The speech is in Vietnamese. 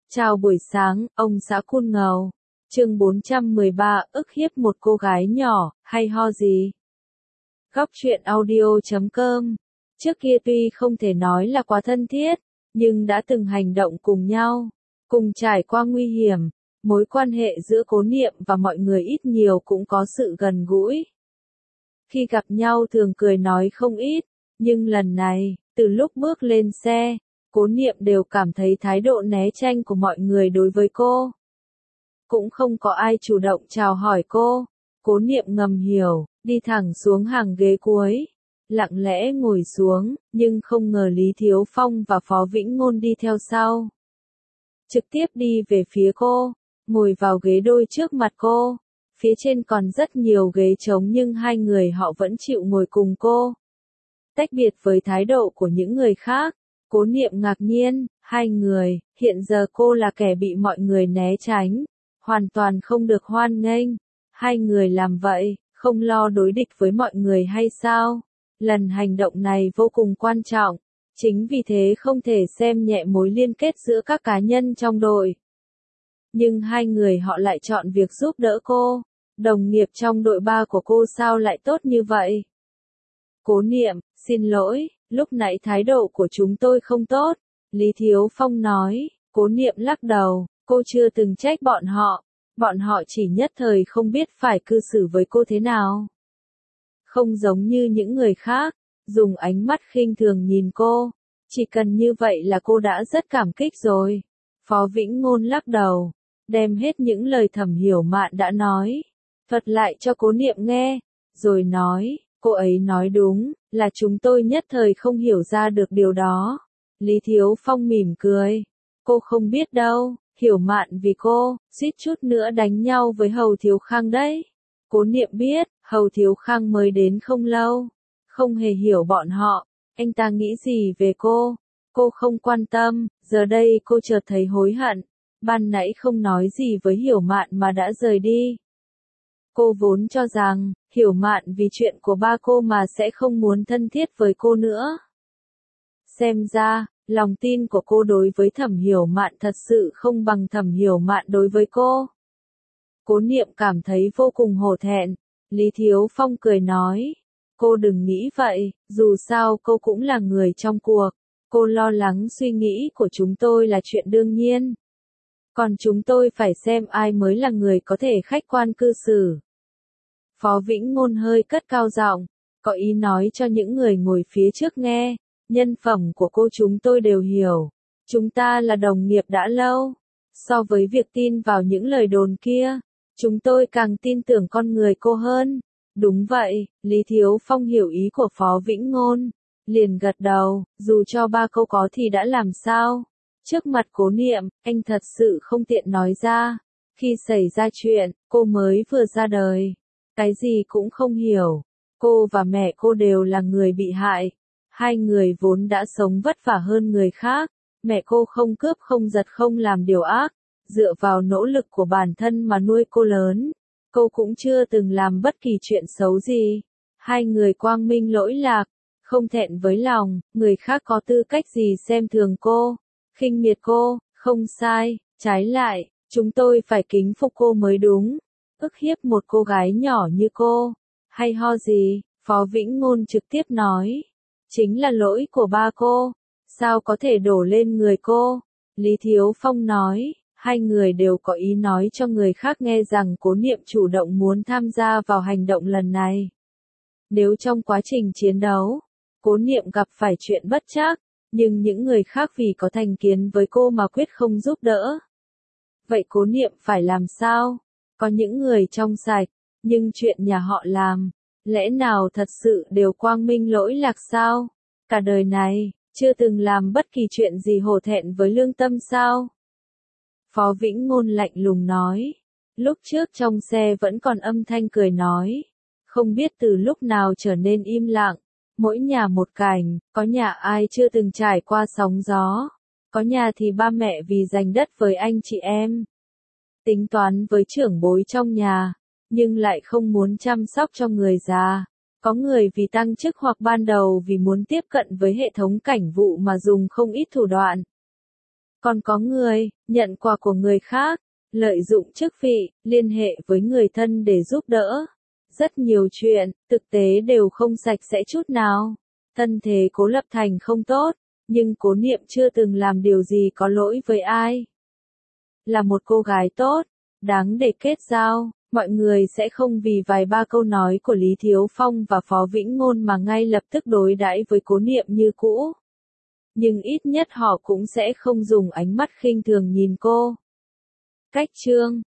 Chào buổi sáng, ông xã Cun Ngầu. Chương 413, ức hiếp một cô gái nhỏ, hay ho gì? Góc truyện audio.com. Trước kia tuy không thể nói là quá thân thiết, nhưng đã từng hành động cùng nhau, cùng trải qua nguy hiểm, mối quan hệ giữa Cố Niệm và mọi người ít nhiều cũng có sự gần gũi. Khi gặp nhau thường cười nói không ít, nhưng lần này, từ lúc bước lên xe, Cố Niệm đều cảm thấy thái độ né tránh của mọi người đối với cô. Cũng không có ai chủ động chào hỏi cô. Cố Niệm ngầm hiểu, đi thẳng xuống hàng ghế cuối, lặng lẽ ngồi xuống, nhưng không ngờ Lý Thiếu Phong và Phó Vĩnh Ngôn đi theo sau. Trực tiếp đi về phía cô, ngồi vào ghế đôi trước mặt cô. Phía trên còn rất nhiều ghế trống nhưng hai người họ vẫn chịu ngồi cùng cô. Tách biệt với thái độ của những người khác, Cố Niệm ngạc nhiên, hai người, hiện giờ cô là kẻ bị mọi người né tránh, hoàn toàn không được hoan nghênh. Hai người làm vậy, không lo đối địch với mọi người hay sao? Lần hành động này vô cùng quan trọng, chính vì thế không thể xem nhẹ mối liên kết giữa các cá nhân trong đội. Nhưng hai người họ lại chọn việc giúp đỡ cô. Đồng nghiệp trong đội 3 của cô sao lại tốt như vậy? Cố Niệm, xin lỗi, lúc nãy thái độ của chúng tôi không tốt, Lý Thiếu Phong nói. Cố Niệm lắc đầu, cô chưa từng trách bọn họ chỉ nhất thời không biết phải cư xử với cô thế nào. Không giống như những người khác, dùng ánh mắt khinh thường nhìn cô, chỉ cần như vậy là cô đã rất cảm kích rồi. Phó Vĩnh Ngôn lắc đầu, đem hết những lời Thẩm Hiểu Mạn đã nói, thuật lại cho Cố Niệm nghe, rồi nói, cô ấy nói đúng, là chúng tôi nhất thời không hiểu ra được điều đó. Lý Thiếu Phong mỉm cười, cô không biết đâu, Hiểu Mạn vì cô, suýt chút nữa đánh nhau với Hầu Thiếu Khang đấy. Cố Niệm biết, Hầu Thiếu Khang mới đến không lâu, không hề hiểu bọn họ, anh ta nghĩ gì về cô không quan tâm, giờ đây cô chợt thấy hối hận, ban nãy không nói gì với Hiểu Mạn mà đã rời đi. Cô vốn cho rằng, Hiểu Mạn vì chuyện của ba cô mà sẽ không muốn thân thiết với cô nữa. Xem ra, lòng tin của cô đối với Thẩm Hiểu Mạn thật sự không bằng Thẩm Hiểu Mạn đối với cô. Cố Niệm cảm thấy vô cùng hổ thẹn. Lý Thiếu Phong cười nói, cô đừng nghĩ vậy, dù sao cô cũng là người trong cuộc. Cô lo lắng suy nghĩ của chúng tôi là chuyện đương nhiên. Còn chúng tôi phải xem ai mới là người có thể khách quan cư xử. Phó Vĩnh Ngôn hơi cất cao giọng, có ý nói cho những người ngồi phía trước nghe, nhân phẩm của cô chúng tôi đều hiểu. Chúng ta là đồng nghiệp đã lâu. So với việc tin vào những lời đồn kia, chúng tôi càng tin tưởng con người cô hơn. Đúng vậy, Lý Thiếu Phong hiểu ý của Phó Vĩnh Ngôn, liền gật đầu, dù cho ba câu có thì đã làm sao. Trước mặt Cố Niệm, anh thật sự không tiện nói ra. Khi xảy ra chuyện, cô mới vừa ra đời, cái gì cũng không hiểu. Cô và mẹ cô đều là người bị hại. Hai người vốn đã sống vất vả hơn người khác. Mẹ cô không cướp không giật không làm điều ác, dựa vào nỗ lực của bản thân mà nuôi cô lớn. Cô cũng chưa từng làm bất kỳ chuyện xấu gì. Hai người quang minh lỗi lạc, không thẹn với lòng, người khác có tư cách gì xem thường cô, khinh miệt cô, không sai, trái lại, chúng tôi phải kính phục cô mới đúng. Ức hiếp một cô gái nhỏ như cô, hay ho gì, Phó Vĩnh Ngôn trực tiếp nói, chính là lỗi của ba cô, sao có thể đổ lên người cô. Lý Thiếu Phong nói, hai người đều có ý nói cho người khác nghe rằng Cố Niệm chủ động muốn tham gia vào hành động lần này. Nếu trong quá trình chiến đấu, Cố Niệm gặp phải chuyện bất trắc, nhưng những người khác vì có thành kiến với cô mà quyết không giúp đỡ. Vậy Cố Niệm phải làm sao? Có những người trong sạch, nhưng chuyện nhà họ làm, lẽ nào thật sự đều quang minh lỗi lạc sao? Cả đời này, chưa từng làm bất kỳ chuyện gì hổ thẹn với lương tâm sao? Phó Vĩnh Ngôn lạnh lùng nói. Lúc trước trong xe vẫn còn âm thanh cười nói. Không biết từ lúc nào trở nên im lặng. Mỗi nhà một cảnh, có nhà ai chưa từng trải qua sóng gió. Có nhà thì ba mẹ vì giành đất với anh chị em. Tính toán với trưởng bối trong nhà, nhưng lại không muốn chăm sóc cho người già. Có người vì tăng chức hoặc ban đầu vì muốn tiếp cận với hệ thống cảnh vụ mà dùng không ít thủ đoạn. Còn có người, nhận quà của người khác, lợi dụng chức vị, liên hệ với người thân để giúp đỡ. Rất nhiều chuyện, thực tế đều không sạch sẽ chút nào. Thân thế Cố Lập Thành không tốt, nhưng Cố Niệm chưa từng làm điều gì có lỗi với ai. Là một cô gái tốt, đáng để kết giao, mọi người sẽ không vì vài ba câu nói của Lý Thiếu Phong và Phó Vĩnh Ngôn mà ngay lập tức đối đãi với Cố Niệm như cũ. Nhưng ít nhất họ cũng sẽ không dùng ánh mắt khinh thường nhìn cô. Cách chương